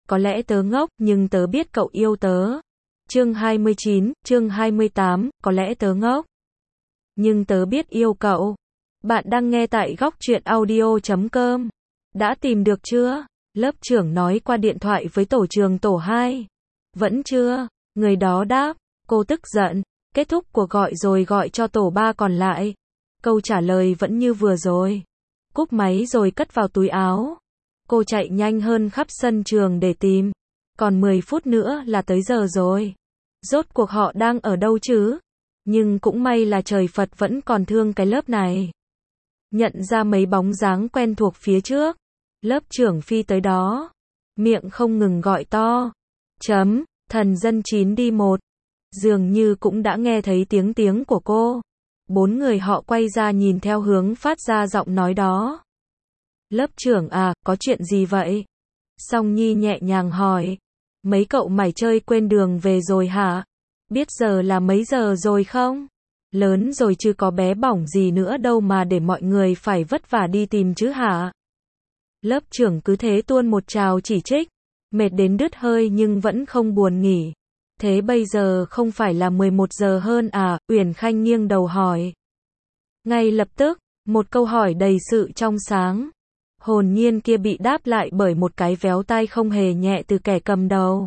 có lẽ tớ ngốc, nhưng tớ biết cậu yêu tớ. Chương 29, chương 28, có lẽ tớ ngốc, nhưng tớ biết yêu cậu. Bạn đang nghe tại góc truyện audio.com. Đã tìm được chưa? Lớp trưởng nói qua điện thoại với tổ trường tổ 2. Vẫn chưa, người đó đáp. Cô tức giận, kết thúc cuộc gọi rồi gọi cho tổ 3 còn lại. Câu trả lời vẫn như vừa rồi. Cúp máy rồi cất vào túi áo. Cô chạy nhanh hơn khắp sân trường để tìm. Còn 10 phút nữa là tới giờ rồi. Rốt cuộc họ đang ở đâu chứ? Nhưng cũng may là trời Phật vẫn còn thương cái lớp này. Nhận ra mấy bóng dáng quen thuộc phía trước. Lớp trưởng phi tới đó. Miệng không ngừng gọi to. Thần dân 9D1. Dường như cũng đã nghe thấy tiếng của cô. 4 người họ quay ra nhìn theo hướng phát ra giọng nói đó. Lớp trưởng à, có chuyện gì vậy? Song Nhi nhẹ nhàng hỏi. Mấy cậu mải chơi quên đường về rồi hả? Biết giờ là mấy giờ rồi không? Lớn rồi chứ có bé bỏng gì nữa đâu mà để mọi người phải vất vả đi tìm chứ hả? Lớp trưởng cứ thế tuôn một trào chỉ trích. Mệt đến đứt hơi nhưng vẫn không buồn nghỉ. Thế bây giờ không phải là 11 giờ hơn à? Uyển Khanh nghiêng đầu hỏi. Ngay lập tức, một câu hỏi đầy sự trong sáng. Hồn nhiên kia bị đáp lại bởi một cái véo tai không hề nhẹ từ kẻ cầm đầu.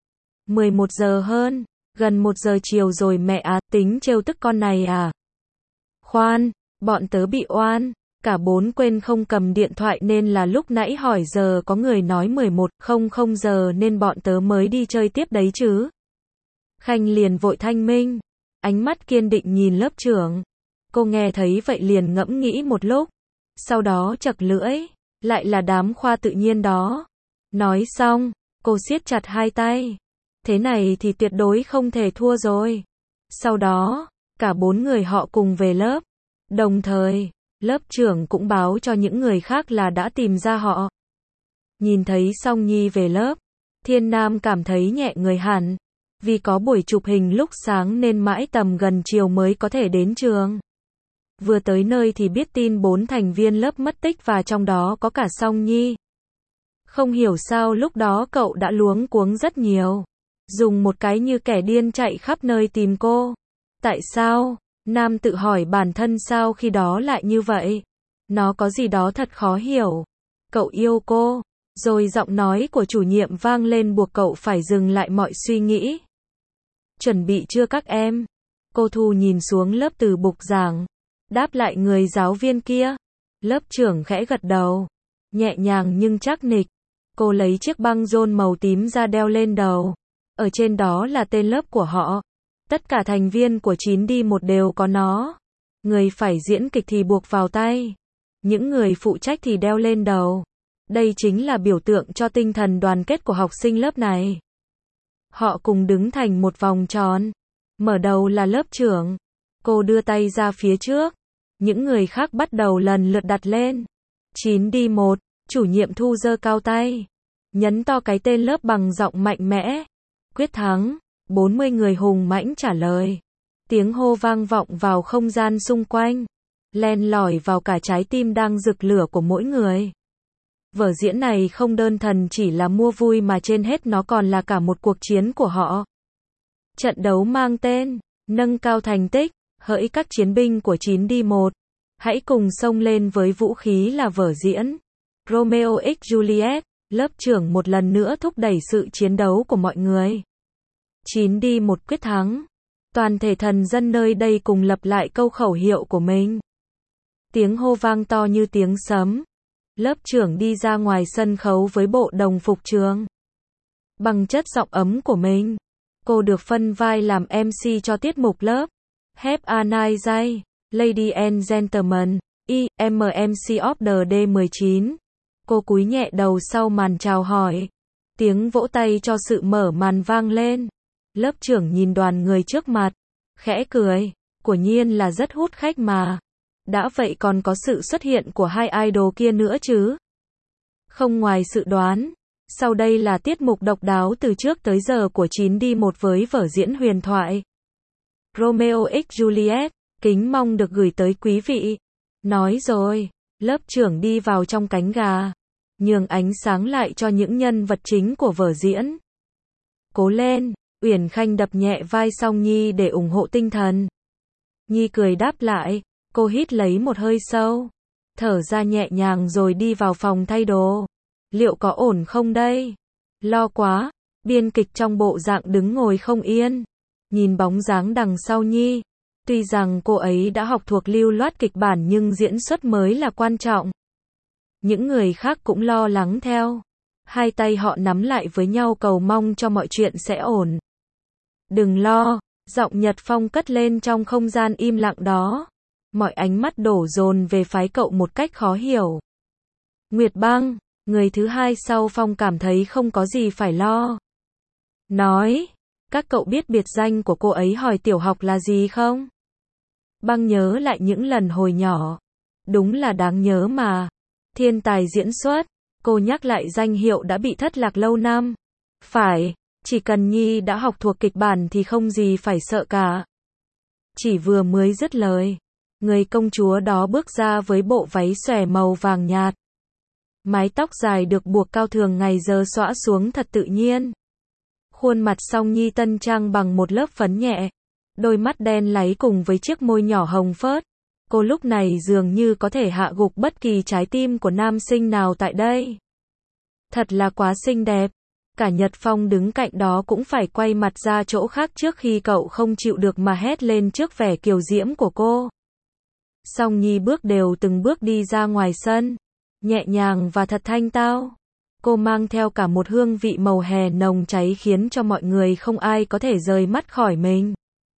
11 giờ hơn, gần 1 giờ chiều rồi mẹ à, tính trêu tức con này à? Khoan, bọn tớ bị oan. Cả 4 quên không cầm điện thoại nên là lúc nãy hỏi giờ có người nói 11:00 giờ nên bọn tớ mới đi chơi tiếp đấy chứ. Khanh liền vội thanh minh, ánh mắt kiên định nhìn lớp trưởng. Cô nghe thấy vậy liền ngẫm nghĩ một lúc, sau đó chậc lưỡi, lại là đám khoa tự nhiên đó. Nói xong, cô siết chặt hai tay. Thế này thì tuyệt đối không thể thua rồi. Sau đó, cả 4 người họ cùng về lớp. Đồng thời, lớp trưởng cũng báo cho những người khác là đã tìm ra họ. Nhìn thấy Song Nhi về lớp, Thiên Nam cảm thấy nhẹ người hẳn. Vì có buổi chụp hình lúc sáng nên mãi tầm gần chiều mới có thể đến trường. Vừa tới nơi thì biết tin 4 thành viên lớp mất tích và trong đó có cả Song Nhi. Không hiểu sao lúc đó cậu đã luống cuống rất nhiều. Dùng một cái như kẻ điên chạy khắp nơi tìm cô. Tại sao? Nam tự hỏi bản thân sao khi đó lại như vậy. Nó có gì đó thật khó hiểu. Cậu yêu cô. Rồi giọng nói của chủ nhiệm vang lên buộc cậu phải dừng lại mọi suy nghĩ. Chuẩn bị chưa các em? Cô Thu nhìn xuống lớp từ bục giảng. Đáp lại người giáo viên kia. Lớp trưởng khẽ gật đầu. Nhẹ nhàng nhưng chắc nịch. Cô lấy chiếc băng rôn màu tím ra đeo lên đầu. Ở trên đó là tên lớp của họ. Tất cả thành viên của 9D1 đều có nó. Người phải diễn kịch thì buộc vào tay. Những người phụ trách thì đeo lên đầu. Đây chính là biểu tượng cho tinh thần đoàn kết của học sinh lớp này. Họ cùng đứng thành một vòng tròn. Mở đầu là lớp trưởng. Cô đưa tay ra phía trước. Những người khác bắt đầu lần lượt đặt lên. 9D1, chủ nhiệm Thu giơ cao tay. Nhấn to cái tên lớp bằng giọng mạnh mẽ. Quyết thắng. 40 người hùng mãnh trả lời. Tiếng hô vang vọng vào không gian xung quanh. Len lỏi vào cả trái tim đang rực lửa của mỗi người. Vở diễn này không đơn thuần chỉ là mua vui mà trên hết nó còn là cả một cuộc chiến của họ. Trận đấu mang tên, nâng cao thành tích, hỡi các chiến binh của 9D1. Hãy cùng xông lên với vũ khí là vở diễn. Romeo x Juliet, lớp trưởng một lần nữa thúc đẩy sự chiến đấu của mọi người. 9D1 quyết thắng. Toàn thể thần dân nơi đây cùng lặp lại câu khẩu hiệu của mình. Tiếng hô vang to như tiếng sấm. Lớp trưởng đi ra ngoài sân khấu với bộ đồng phục trường. Bằng chất giọng ấm của mình, cô được phân vai làm MC cho tiết mục lớp. Have a nice day, ladies and gentlemen, MC of the day 19. Cô cúi nhẹ đầu sau màn chào hỏi. Tiếng vỗ tay cho sự mở màn vang lên. Lớp trưởng nhìn đoàn người trước mặt, khẽ cười, quả nhiên là rất hút khách mà. Đã vậy còn có sự xuất hiện của hai idol kia nữa chứ. Không ngoài sự đoán, sau đây là tiết mục độc đáo từ trước tới giờ của 9D1 với vở diễn huyền thoại. Romeo x Juliet, kính mong được gửi tới quý vị. Nói rồi, lớp trưởng đi vào trong cánh gà. nhường ánh sáng lại cho những nhân vật chính của vở diễn. Cố lên, Uyển Khanh đập nhẹ vai Song Nhi để ủng hộ tinh thần. Nhi cười đáp lại, cô hít lấy một hơi sâu, thở ra nhẹ nhàng rồi đi vào phòng thay đồ. Liệu có ổn không đây? Lo quá, biên kịch trong bộ dạng đứng ngồi không yên, nhìn bóng dáng đằng sau Nhi. Tuy rằng cô ấy đã học thuộc lưu loát kịch bản nhưng diễn xuất mới là quan trọng. Những người khác cũng lo lắng theo. Hai tay họ nắm lại với nhau cầu mong cho mọi chuyện sẽ ổn. Đừng lo, giọng Nhật Phong cất lên trong không gian im lặng đó. Mọi ánh mắt đổ dồn về phái cậu một cách khó hiểu. Nguyệt Băng, người thứ hai sau Phong cảm thấy không có gì phải lo. Nói, các cậu biết biệt danh của cô ấy hồi tiểu học là gì không? Băng nhớ lại những lần hồi nhỏ. Đúng là đáng nhớ mà. Thiên tài diễn xuất. Cô nhắc lại danh hiệu đã bị thất lạc lâu năm. Phải, chỉ cần Nhi đã học thuộc kịch bản thì không gì phải sợ cả. Chỉ vừa mới dứt lời, người công chúa đó bước ra với bộ váy xòe màu vàng nhạt. Mái tóc dài được buộc cao thường ngày giờ xõa xuống thật tự nhiên. Khuôn mặt Song Nhi tân trang bằng một lớp phấn nhẹ. Đôi mắt đen láy cùng với chiếc môi nhỏ hồng phớt. Cô lúc này dường như có thể hạ gục bất kỳ trái tim của nam sinh nào tại đây. Thật là quá xinh đẹp. Cả Nhật Phong đứng cạnh đó cũng phải quay mặt ra chỗ khác trước khi cậu không chịu được mà hét lên trước vẻ kiều diễm của cô. Song Nhi bước đều từng bước đi ra ngoài sân. Nhẹ nhàng và thật thanh tao. Cô mang theo cả một hương vị màu hè nồng cháy khiến cho mọi người không ai có thể rời mắt khỏi mình.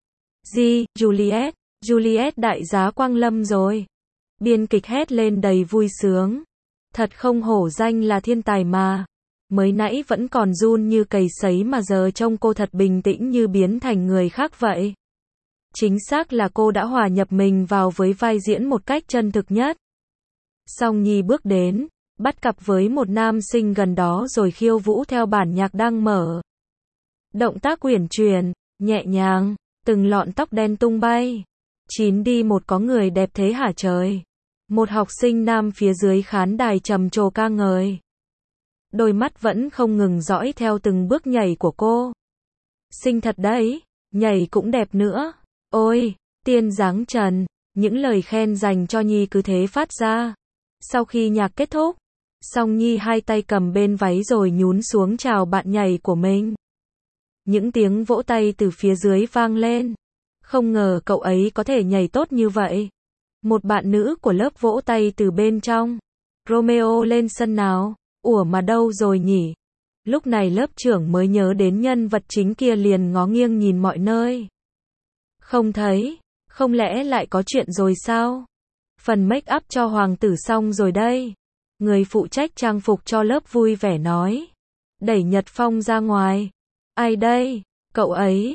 Juliet, Juliet đại giá Quang Lâm rồi. Biên kịch hét lên đầy vui sướng. Thật không hổ danh là thiên tài mà. Mới nãy vẫn còn run như cầy sấy mà giờ trông cô thật bình tĩnh như biến thành người khác vậy. Chính xác là cô đã hòa nhập mình vào với vai diễn một cách chân thực nhất. Song Nhi bước đến, bắt cặp với một nam sinh gần đó rồi khiêu vũ theo bản nhạc đang mở. Động tác uyển chuyển, nhẹ nhàng, từng lọn tóc đen tung bay. 9 đi một có người đẹp thế hả trời? Một học sinh nam phía dưới khán đài trầm trồ ca ngợi. Đôi mắt vẫn không ngừng dõi theo từng bước nhảy của cô. Xinh thật đấy, nhảy cũng đẹp nữa. Ôi, tiên dáng trần, những lời khen dành cho Nhi cứ thế phát ra. Sau khi nhạc kết thúc, Song Nhi hai tay cầm bên váy rồi nhún xuống chào bạn nhảy của mình. Những tiếng vỗ tay từ phía dưới vang lên. Không ngờ cậu ấy có thể nhảy tốt như vậy. Một bạn nữ của lớp vỗ tay từ bên trong. Romeo lên sân nào? Ủa mà đâu rồi nhỉ? Lúc này lớp trưởng mới nhớ đến nhân vật chính kia liền ngó nghiêng nhìn mọi nơi. Không thấy, không lẽ lại có chuyện rồi sao? Phần make up cho hoàng tử xong rồi đây. Người phụ trách trang phục cho lớp vui vẻ nói. Đẩy Nhật Phong ra ngoài. Ai đây? Cậu ấy.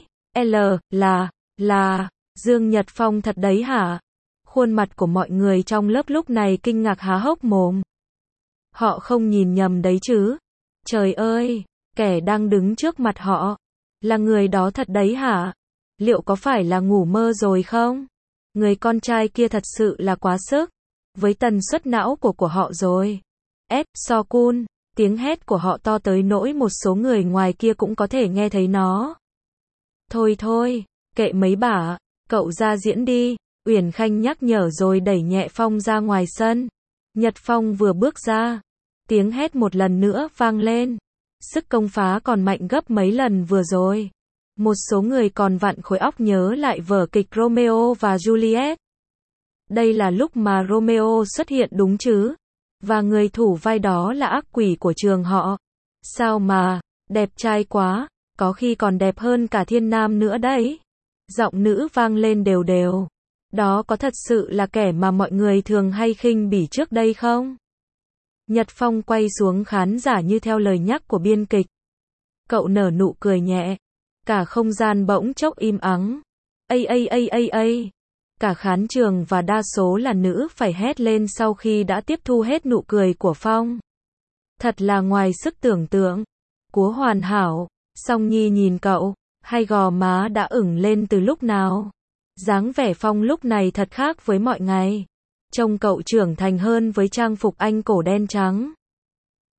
Là, Dương Nhật Phong thật đấy hả? Khuôn mặt của mọi người trong lớp lúc này kinh ngạc há hốc mồm. Họ không nhìn nhầm đấy chứ? Trời ơi, kẻ đang đứng trước mặt họ. Là người đó thật đấy hả? Liệu có phải là ngủ mơ rồi không? Người con trai kia thật sự là quá sức. Với tần suất não của họ rồi. So-kun, tiếng hét của họ to tới nỗi một số người ngoài kia cũng có thể nghe thấy nó. Thôi, kệ mấy bả, cậu ra diễn đi. Uyển Khanh nhắc nhở rồi đẩy nhẹ Phong ra ngoài sân. Nhật Phong vừa bước ra, tiếng hét một lần nữa vang lên. Sức công phá còn mạnh gấp mấy lần vừa rồi. Một số người còn vặn khối óc nhớ lại vở kịch Romeo và Juliet. Đây là lúc mà Romeo xuất hiện đúng chứ? Và người thủ vai đó là ác quỷ của trường họ. Sao mà, đẹp trai quá, có khi còn đẹp hơn cả Thiên Nam nữa đấy. Giọng nữ vang lên đều đều. Đó có thật sự là kẻ mà mọi người thường hay khinh bỉ trước đây không? Nhật Phong quay xuống khán giả như theo lời nhắc của biên kịch. Cậu nở nụ cười nhẹ. Cả không gian bỗng chốc im ắng. Ây. Cả khán trường và đa số là nữ phải hét lên sau khi đã tiếp thu hết nụ cười của Phong. Thật là ngoài sức tưởng tượng. Cúa hoàn hảo. Song Nhi nhìn cậu, hai gò má đã ửng lên từ lúc nào. Dáng vẻ Phong lúc này thật khác với mọi ngày. Trông cậu trưởng thành hơn với trang phục anh cổ đen trắng.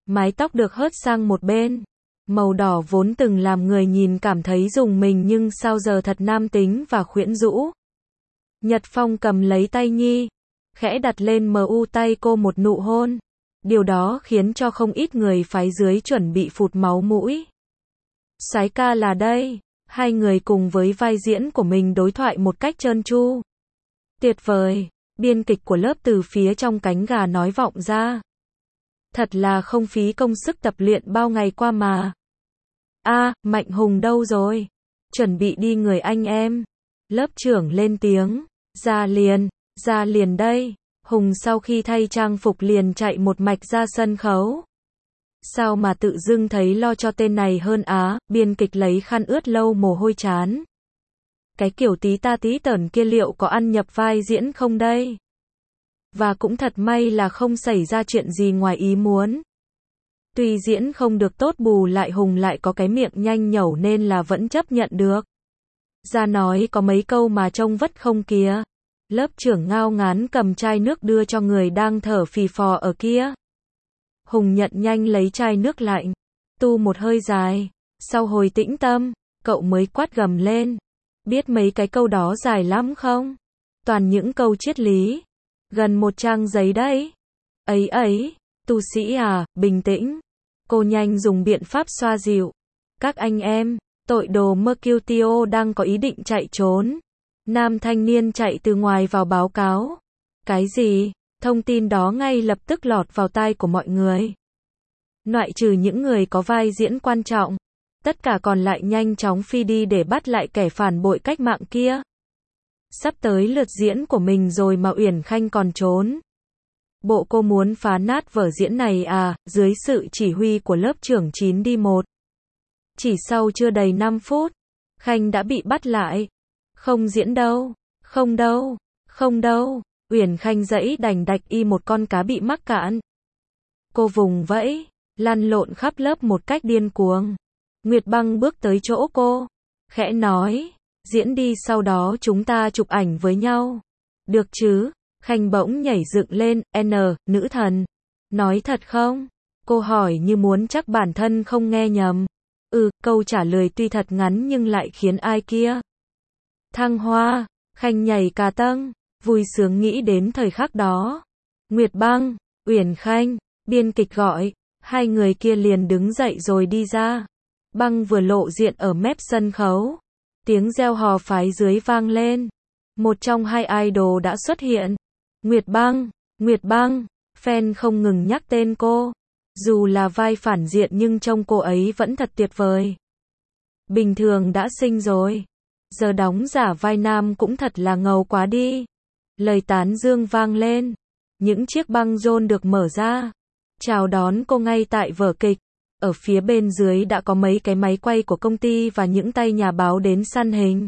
Mái tóc được hớt sang một bên. Màu đỏ vốn từng làm người nhìn cảm thấy rùng mình nhưng sao giờ thật nam tính và quyến rũ. Nhật Phong cầm lấy tay Nhi, khẽ đặt lên mu tay cô một nụ hôn. Điều đó khiến cho không ít người phái dưới chuẩn bị phụt máu mũi. Soái ca là đây. Hai người cùng với vai diễn của mình đối thoại một cách trơn tru. Tuyệt vời. Biên kịch của lớp từ phía trong cánh gà nói vọng ra. Thật là không phí công sức tập luyện bao ngày qua mà. Mạnh Hùng đâu rồi? Chuẩn bị đi người anh em. Lớp trưởng lên tiếng. Ra liền đây. Hùng sau khi thay trang phục liền chạy một mạch ra sân khấu. Sao mà tự dưng thấy lo cho tên này hơn á, biên kịch lấy khăn ướt lâu mồ hôi chán. Cái kiểu tí ta tí tởn kia liệu có ăn nhập vai diễn không đây? Và cũng thật may là không xảy ra chuyện gì ngoài ý muốn. Tuy diễn không được tốt bù lại Hùng lại có cái miệng nhanh nhẩu nên là vẫn chấp nhận được. Ra nói có mấy câu mà trông vất không kìa. Lớp trưởng ngao ngán cầm chai nước đưa cho người đang thở phì phò ở kia. Hùng nhận nhanh lấy chai nước lạnh. Tu một hơi dài. Sau hồi tĩnh tâm, cậu mới quát gầm lên. Biết mấy cái câu đó dài lắm không? Toàn những câu triết lý. Gần một trang giấy đấy. Ấy, tu sĩ à, bình tĩnh. Cô nhanh dùng biện pháp xoa dịu. Các anh em, tội đồ Mercutio đang có ý định chạy trốn. Nam thanh niên chạy từ ngoài vào báo cáo. Cái gì? Thông tin đó ngay lập tức lọt vào tai của mọi người. Ngoại trừ những người có vai diễn quan trọng, tất cả còn lại nhanh chóng phi đi để bắt lại kẻ phản bội cách mạng kia. Sắp tới lượt diễn của mình rồi mà Uyển Khanh còn trốn. Bộ cô muốn phá nát vở diễn này à, dưới sự chỉ huy của lớp trưởng 9D1. Chỉ sau chưa đầy 5 phút, Khanh đã bị bắt lại. Không diễn đâu, không đâu. Uyển Khanh dãy đành đạch y một con cá bị mắc cạn. Cô vùng vẫy, lăn lộn khắp lớp một cách điên cuồng. Nguyệt Băng bước tới chỗ cô, khẽ nói, diễn đi sau đó chúng ta chụp ảnh với nhau. Được chứ? Khanh bỗng nhảy dựng lên, nữ thần. Nói thật không? Cô hỏi như muốn chắc bản thân không nghe nhầm. Câu trả lời tuy thật ngắn nhưng lại khiến ai kia thăng hoa. Khanh nhảy cả tâng, vui sướng nghĩ đến thời khắc đó. Nguyệt Băng, Uyển Khanh, biên kịch gọi, hai người kia liền đứng dậy rồi đi ra. Băng vừa lộ diện ở mép sân khấu, tiếng reo hò phái dưới vang lên. Một trong hai idol đã xuất hiện. Nguyệt Băng, fan không ngừng nhắc tên cô. Dù là vai phản diện nhưng trông cô ấy vẫn thật tuyệt vời. Bình thường đã xinh rồi, giờ đóng giả vai nam cũng thật là ngầu quá đi. Lời tán dương vang lên. Những chiếc băng rôn được mở ra, chào đón cô ngay tại vở kịch. Ở phía bên dưới đã có mấy cái máy quay của công ty và những tay nhà báo đến săn hình.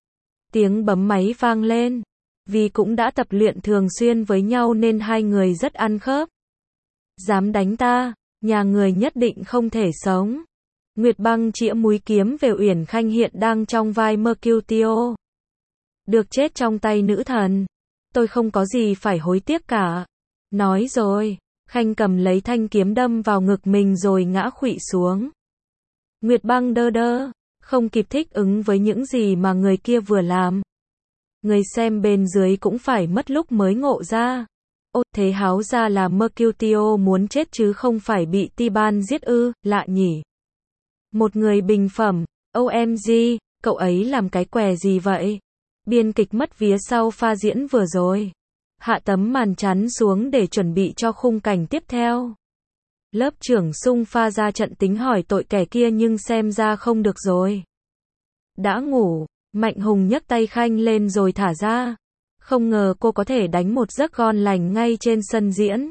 Tiếng bấm máy vang lên. Vì cũng đã tập luyện thường xuyên với nhau nên hai người rất ăn khớp. Dám đánh ta, nhà người nhất định không thể sống. Nguyệt Băng chĩa mũi kiếm về Uyển Khanh hiện đang trong vai Mercutio. Được chết trong tay nữ thần. Tôi không có gì phải hối tiếc cả. Nói rồi, Khanh cầm lấy thanh kiếm đâm vào ngực mình rồi ngã khuỵu xuống. Nguyệt Băng đơ, không kịp thích ứng với những gì mà người kia vừa làm. Người xem bên dưới cũng phải mất lúc mới ngộ ra. Thế háo ra là Mercutio muốn chết chứ không phải bị Tiban giết ư, lạ nhỉ. Một người bình phẩm, OMG, cậu ấy làm cái què gì vậy? Biên kịch mất vía sau pha diễn vừa rồi. Hạ tấm màn chắn xuống để chuẩn bị cho khung cảnh tiếp theo. Lớp trưởng xung pha ra trận tính hỏi tội kẻ kia nhưng xem ra không được rồi. Đã ngủ, Mạnh Hùng nhấc tay Khanh lên rồi thả ra. Không ngờ cô có thể đánh một giấc ngon lành ngay trên sân diễn.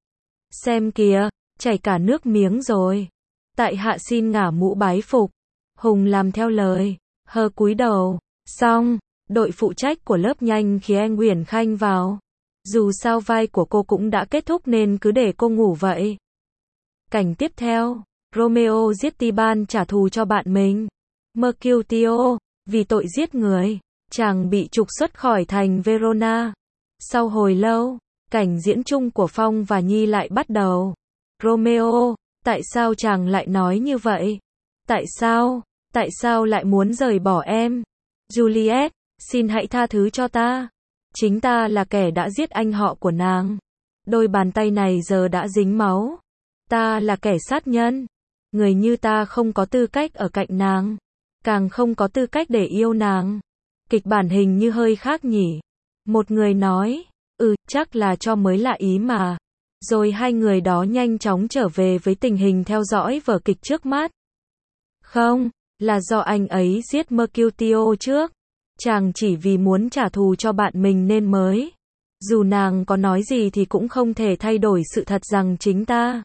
Xem kìa, chảy cả nước miếng rồi. Tại hạ xin ngả mũ bái phục. Hùng làm theo lời, hờ cúi đầu. Xong, đội phụ trách của lớp nhanh khiến Uyển Khanh vào. Dù sao vai của cô cũng đã kết thúc nên cứ để cô ngủ vậy. Cảnh tiếp theo, Romeo giết Tiban trả thù cho bạn mình. Mercutio, vì tội giết người, chàng bị trục xuất khỏi thành Verona. Sau hồi lâu, cảnh diễn chung của Phong và Nhi lại bắt đầu. Romeo, Tại sao chàng lại nói như vậy? Tại sao? Tại sao lại muốn rời bỏ em? Juliet, xin hãy tha thứ cho ta. Chính ta là kẻ đã giết anh họ của nàng. Đôi bàn tay này giờ đã dính máu. Ta là kẻ sát nhân. Người như ta không có tư cách ở cạnh nàng. Càng không có tư cách để yêu nàng. Kịch bản hình như hơi khác nhỉ. Một người nói, chắc là cho mới lạ ý mà. Rồi hai người đó nhanh chóng trở về với tình hình theo dõi vở kịch trước mắt. Không, là do anh ấy giết Mercutio trước. Chàng chỉ vì muốn trả thù cho bạn mình nên mới. Dù nàng có nói gì thì cũng không thể thay đổi sự thật rằng chính ta,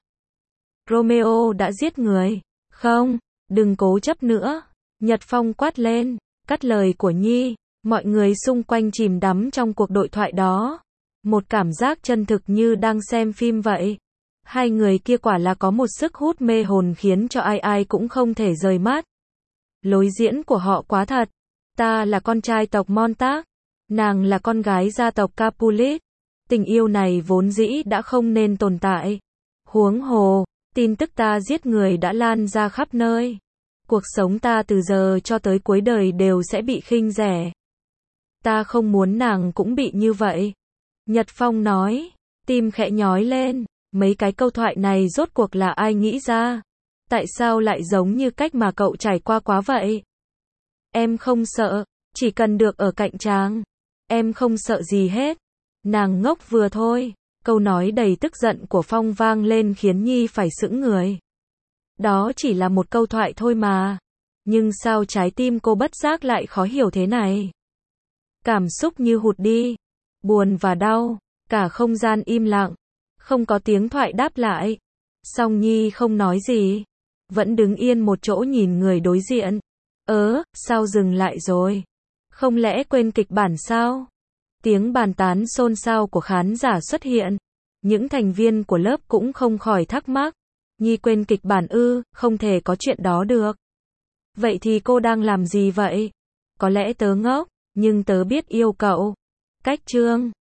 Romeo đã giết người. Không, đừng cố chấp nữa. Nhật Phong quát lên, cắt lời của Nhi. Mọi người xung quanh chìm đắm trong cuộc đối thoại đó. Một cảm giác chân thực như đang xem phim vậy. Hai người kia quả là có một sức hút mê hồn khiến cho ai ai cũng không thể rời mắt. Lối diễn của họ quá thật. Ta là con trai tộc Montag. Nàng là con gái gia tộc Capulet. Tình yêu này vốn dĩ đã không nên tồn tại. Huống hồ, tin tức ta giết người đã lan ra khắp nơi. Cuộc sống ta từ giờ cho tới cuối đời đều sẽ bị khinh rẻ. Ta không muốn nàng cũng bị như vậy. Nhật Phong nói, tim khẽ nhói lên. Mấy cái câu thoại này rốt cuộc là ai nghĩ ra? Tại sao lại giống như cách mà cậu trải qua quá vậy? Em không sợ, chỉ cần được ở cạnh chàng. Em không sợ gì hết. Nàng ngốc vừa thôi. Câu nói đầy tức giận của Phong vang lên khiến Nhi phải sững người. Đó chỉ là một câu thoại thôi mà. Nhưng sao trái tim cô bất giác lại khó hiểu thế này? Cảm xúc như hụt đi. Buồn và đau. Cả không gian im lặng. Không có tiếng thoại đáp lại. Song Nhi không nói gì. Vẫn đứng yên một chỗ nhìn người đối diện. Sao dừng lại rồi? Không lẽ quên kịch bản sao? Tiếng bàn tán xôn xao của khán giả xuất hiện. Những thành viên của lớp cũng không khỏi thắc mắc. Nhi quên kịch bản ư? Không thể có chuyện đó được. Vậy thì cô đang làm gì vậy? Có lẽ tớ ngốc, nhưng tớ biết yêu cậu. Cách chương